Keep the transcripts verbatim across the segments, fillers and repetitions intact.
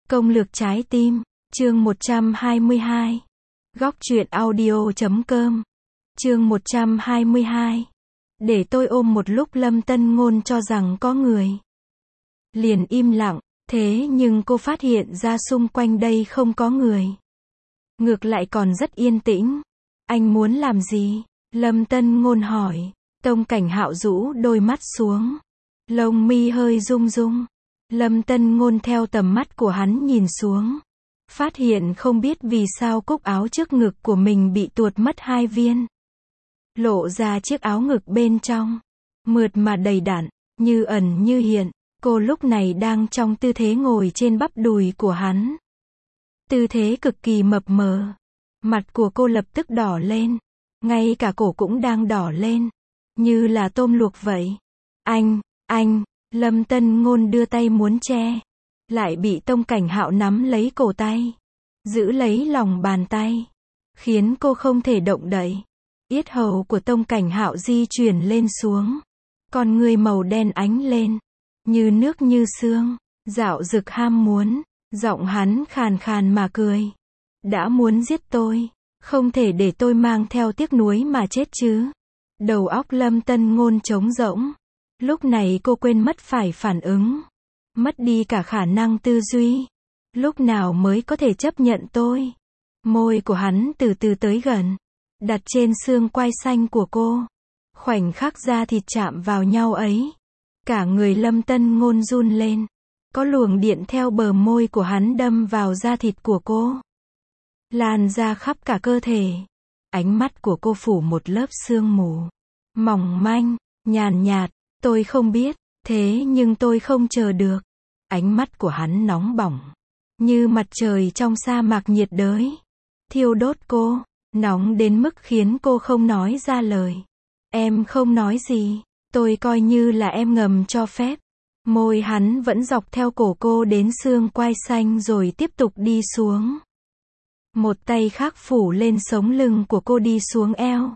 Công lược trái tim, chương một trăm hai mươi hai. Góc truyện audio chấm com. Chương một trăm hai mươi hai. Để tôi ôm một lúc. Lâm Tân Ngôn cho rằng có người. Liền im lặng, thế nhưng cô phát hiện ra xung quanh đây không có người. Ngược lại còn rất yên tĩnh. Anh muốn làm gì? Lâm Tân Ngôn hỏi. Tông Cảnh Hạo rũ đôi mắt xuống. Lông mi hơi rung rung. Lâm Tân Ngôn theo tầm mắt của hắn nhìn xuống. Phát hiện không biết vì sao cúc áo trước ngực của mình bị tuột mất hai viên. Lộ ra chiếc áo ngực bên trong. Mượt mà đầy đặn, như ẩn như hiện. Cô lúc này đang trong tư thế ngồi trên bắp đùi của hắn. Tư thế cực kỳ mập mờ. Mặt của cô lập tức đỏ lên. Ngay cả cổ cũng đang đỏ lên. Như là tôm luộc vậy. Anh, anh, Lâm Tân Ngôn đưa tay muốn che. Lại bị Tông Cảnh Hạo nắm lấy cổ tay. Giữ lấy lòng bàn tay. Khiến cô không thể động đậy. Yết hầu của Tông Cảnh Hạo di chuyển lên xuống. Con người màu đen ánh lên. Như nước như sương. Dạo dực ham muốn. Giọng hắn khàn khàn mà cười. Đã muốn giết tôi. Không thể để tôi mang theo tiếc nuối mà chết chứ. Đầu óc Lâm Tân Ngôn trống rỗng. Lúc này cô quên mất phải phản ứng. Mất đi cả khả năng tư duy. Lúc nào mới có thể chấp nhận tôi? Môi của hắn từ từ tới gần. Đặt trên xương quai xanh của cô. Khoảnh khắc da thịt chạm vào nhau ấy. Cả người Lâm Tân Ngôn run lên. Có luồng điện theo bờ môi của hắn đâm vào da thịt của cô. Lan ra khắp cả cơ thể. Ánh mắt của cô phủ một lớp sương mù. Mỏng manh, nhàn nhạt. Tôi không biết, thế nhưng tôi không chờ được. Ánh mắt của hắn nóng bỏng. Như mặt trời trong sa mạc nhiệt đới. Thiêu đốt cô. Nóng đến mức khiến cô không nói ra lời. Em không nói gì. Tôi coi như là em ngầm cho phép. Môi hắn vẫn dọc theo cổ cô đến xương quai xanh rồi tiếp tục đi xuống. Một tay khác phủ lên sống lưng của cô đi xuống eo.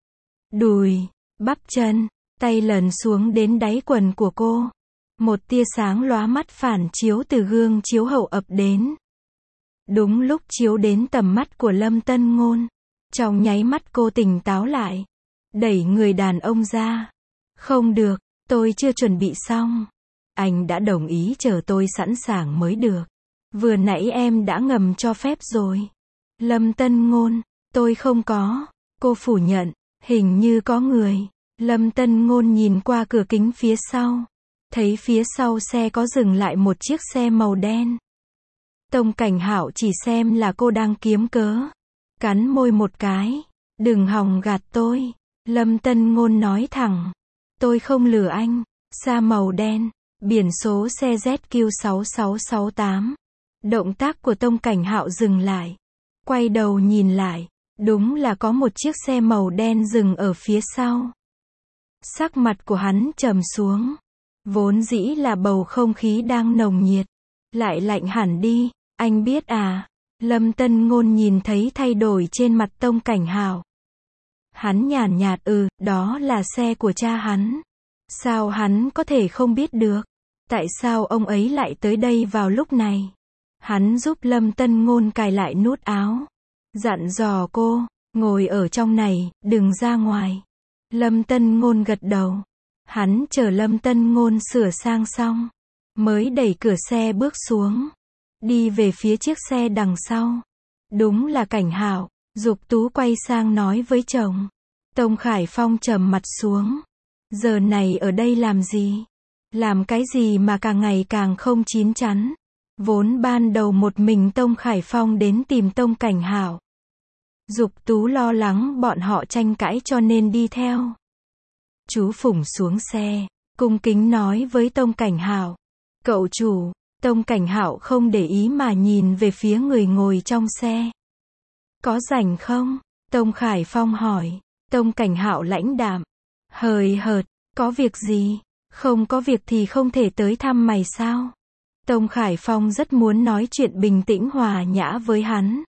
Đùi, bắp chân. Tay lần xuống đến đáy quần của cô. Một tia sáng lóa mắt phản chiếu từ gương chiếu hậu ập đến. Đúng lúc chiếu đến tầm mắt của Lâm Tân Ngôn. Trong nháy mắt cô tỉnh táo lại. Đẩy người đàn ông ra. Không được, tôi chưa chuẩn bị xong. Anh đã đồng ý chờ tôi sẵn sàng mới được. Vừa nãy em đã ngầm cho phép rồi. Lâm Tân Ngôn, tôi không có. Cô phủ nhận, hình như có người. Lâm Tân Ngôn nhìn qua cửa kính phía sau. Thấy phía sau xe có dừng lại một chiếc xe màu đen. Tông Cảnh Hạo chỉ xem là cô đang kiếm cớ. Cắn môi một cái. Đừng hòng gạt tôi. Lâm Tân Ngôn nói thẳng. Tôi không lừa anh. Xa màu đen. Biển số xe Z Q sáu sáu sáu tám. Động tác của Tông Cảnh Hạo dừng lại. Quay đầu nhìn lại. Đúng là có một chiếc xe màu đen dừng ở phía sau. Sắc mặt của hắn trầm xuống. Vốn dĩ là bầu không khí đang nồng nhiệt. Lại lạnh hẳn đi. Anh biết à? Lâm Tân Ngôn nhìn thấy thay đổi trên mặt Tông Cảnh Hạo. Hắn nhàn nhạt ừ, đó là xe của cha hắn. Sao hắn có thể không biết được? Tại sao ông ấy lại tới đây vào lúc này? Hắn giúp Lâm Tân Ngôn cài lại nút áo. Dặn dò cô, ngồi ở trong này, đừng ra ngoài. Lâm Tân Ngôn gật đầu. Hắn chờ Lâm Tân Ngôn sửa sang xong. Mới đẩy cửa xe bước xuống. Đi về phía chiếc xe đằng sau. Đúng là Cảnh Hạo. Dục Tú quay sang nói với chồng. Tông Khải Phong trầm mặt xuống. Giờ này ở đây làm gì? Làm cái gì mà càng ngày càng không chín chắn? Vốn ban đầu một mình Tông Khải Phong đến tìm Tông Cảnh Hạo. Dục Tú lo lắng bọn họ tranh cãi cho nên đi theo. Chú Phùng xuống xe, cung kính nói với Tông Cảnh Hạo. Cậu chủ. Tông Cảnh Hạo không để ý mà nhìn về phía người ngồi trong xe. Có rảnh không? Tông Khải Phong hỏi. Tông Cảnh Hạo lãnh đạm. Hời hợt, có việc gì? Không có việc thì không thể tới thăm mày sao? Tông Khải Phong rất muốn nói chuyện bình tĩnh hòa nhã với hắn.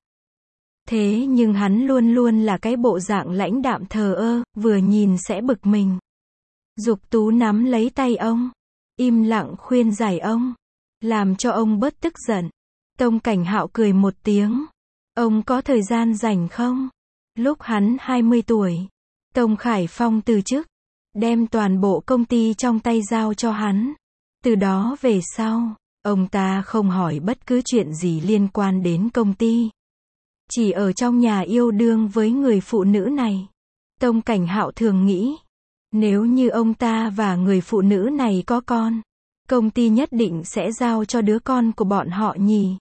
Thế nhưng hắn luôn luôn là cái bộ dạng lãnh đạm thờ ơ, vừa nhìn sẽ bực mình. Dục Tú nắm lấy tay ông. Im lặng khuyên giải ông. Làm cho ông bớt tức giận. Tông Cảnh Hạo cười một tiếng. Ông có thời gian rảnh không? Lúc hắn hai mươi tuổi, Tông Khải Phong từ chức, đem toàn bộ công ty trong tay giao cho hắn. Từ đó về sau, ông ta không hỏi bất cứ chuyện gì liên quan đến công ty. Chỉ ở trong nhà yêu đương với người phụ nữ này. Tông Cảnh Hạo thường nghĩ, nếu như ông ta và người phụ nữ này có con, công ty nhất định sẽ giao cho đứa con của bọn họ nhỉ.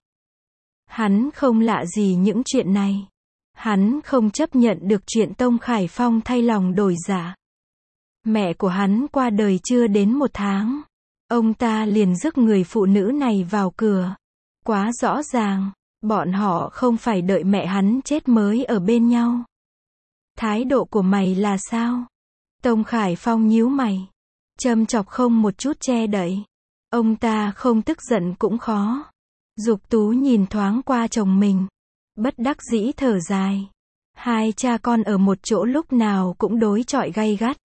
Hắn không lạ gì những chuyện này. Hắn không chấp nhận được chuyện Tông Khải Phong thay lòng đổi dạ. Mẹ của hắn qua đời chưa đến một tháng, ông ta liền rước người phụ nữ này vào cửa. Quá rõ ràng, bọn họ không phải đợi mẹ hắn chết mới ở bên nhau. Thái độ của mày là sao? Tông Khải Phong nhíu mày, châm chọc không một chút che đậy. Ông ta không tức giận cũng khó. Dục Tú nhìn thoáng qua chồng mình, bất đắc dĩ thở dài. Hai cha con ở một chỗ lúc nào cũng đối chọi gay gắt.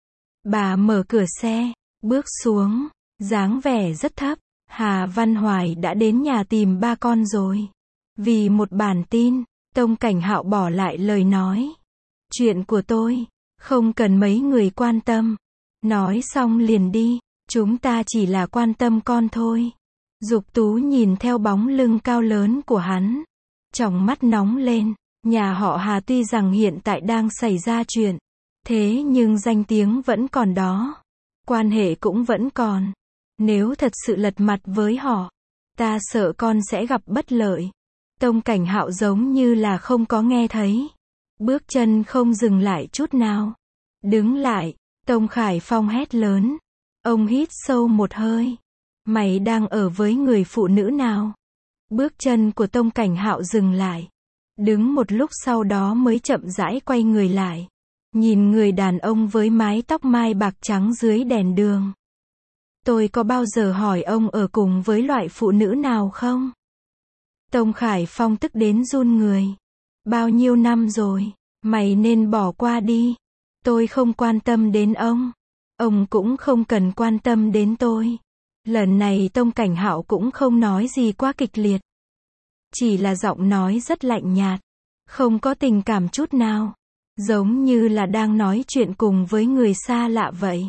Bà mở cửa xe, bước xuống, dáng vẻ rất thấp. Hà Văn Hoài đã đến nhà tìm ba con rồi. Vì một bản tin, Tông Cảnh Hạo bỏ lại lời nói. Chuyện của tôi, không cần mấy người quan tâm. Nói xong liền đi, chúng ta chỉ là quan tâm con thôi. Dục Tú nhìn theo bóng lưng cao lớn của hắn, tròng mắt nóng lên. Nhà họ Hà tuy rằng hiện tại đang xảy ra chuyện, thế nhưng danh tiếng vẫn còn đó. Quan hệ cũng vẫn còn. Nếu thật sự lật mặt với họ, ta sợ con sẽ gặp bất lợi. Tông Cảnh Hạo giống như là không có nghe thấy. Bước chân không dừng lại chút nào. Đứng lại, Tông Khải Phong hét lớn. Ông hít sâu một hơi. Mày đang ở với người phụ nữ nào? Bước chân của Tông Cảnh Hạo dừng lại. Đứng một lúc sau đó mới chậm rãi quay người lại. Nhìn người đàn ông với mái tóc mai bạc trắng dưới đèn đường. Tôi có bao giờ hỏi ông ở cùng với loại phụ nữ nào không? Tông Khải Phong tức đến run người. Bao nhiêu năm rồi, mày nên bỏ qua đi. Tôi không quan tâm đến ông. Ông cũng không cần quan tâm đến tôi. Lần này Tông Cảnh Hạo cũng không nói gì quá kịch liệt. Chỉ là giọng nói rất lạnh nhạt. Không có tình cảm chút nào. Giống như là đang nói chuyện cùng với người xa lạ vậy.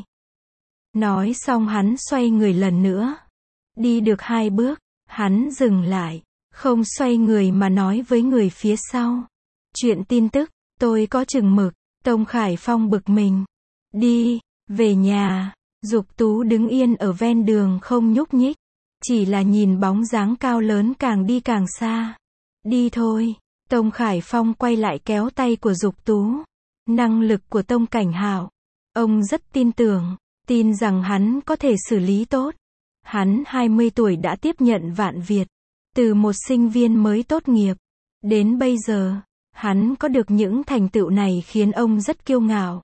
Nói xong hắn xoay người lần nữa. Đi được hai bước, hắn dừng lại. Không xoay người mà nói với người phía sau. Chuyện tin tức, tôi có chừng mực. Tông Khải Phong bực mình. Đi, về nhà. Dục Tú đứng yên ở ven đường không nhúc nhích. Chỉ là nhìn bóng dáng cao lớn càng đi càng xa. Đi thôi. Tông Khải Phong quay lại kéo tay của Dục Tú. Năng lực của Tông Cảnh Hạo, ông rất tin tưởng. Tin rằng hắn có thể xử lý tốt. Hắn hai mươi tuổi đã tiếp nhận Vạn Việt. Từ một sinh viên mới tốt nghiệp. Đến bây giờ, hắn có được những thành tựu này khiến ông rất kiêu ngạo.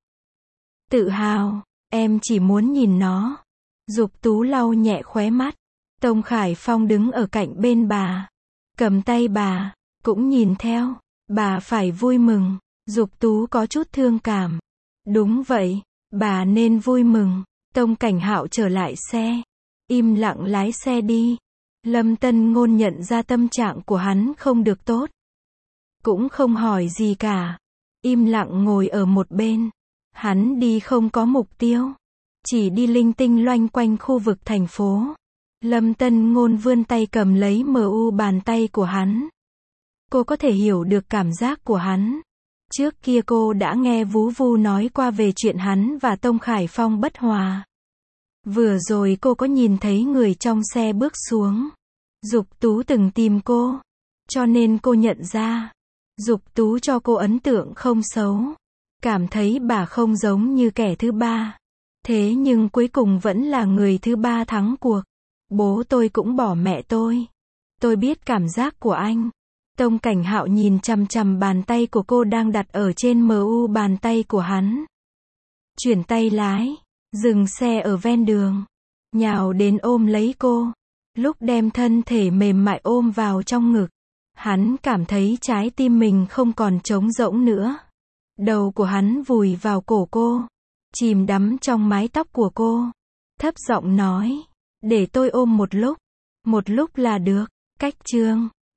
Tự hào, em chỉ muốn nhìn nó. Dục Tú lau nhẹ khóe mắt. Tông Khải Phong đứng ở cạnh bên bà. Cầm tay bà, cũng nhìn theo. Bà phải vui mừng. Dục Tú có chút thương cảm. Đúng vậy, bà nên vui mừng. Tông Cảnh Hạo trở lại xe. Im lặng lái xe đi. Lâm Tân Ngôn nhận ra tâm trạng của hắn không được tốt. Cũng không hỏi gì cả. Im lặng ngồi ở một bên. Hắn đi không có mục tiêu. Chỉ đi linh tinh loanh quanh khu vực thành phố. Lâm Tân Ngôn vươn tay cầm lấy mờ u bàn tay của hắn. Cô có thể hiểu được cảm giác của hắn. Trước kia cô đã nghe Vú Vu nói qua về chuyện hắn và Tông Khải Phong bất hòa. Vừa rồi cô có nhìn thấy người trong xe bước xuống. Dục Tú từng tìm cô. Cho nên cô nhận ra. Dục Tú cho cô ấn tượng không xấu. Cảm thấy bà không giống như kẻ thứ ba. Thế nhưng cuối cùng vẫn là người thứ ba thắng cuộc. Bố tôi cũng bỏ mẹ tôi. Tôi biết cảm giác của anh. Tông Cảnh Hạo nhìn chằm chằm bàn tay của cô đang đặt ở trên mờ u bàn tay của hắn. Chuyển tay lái. Dừng xe ở ven đường. Nhào đến ôm lấy cô. Lúc đem thân thể mềm mại ôm vào trong ngực. Hắn cảm thấy trái tim mình không còn trống rỗng nữa. Đầu của hắn vùi vào cổ cô. Chìm đắm trong mái tóc của cô. Thấp giọng nói. Để tôi ôm một lúc. Một lúc là được. Cách chương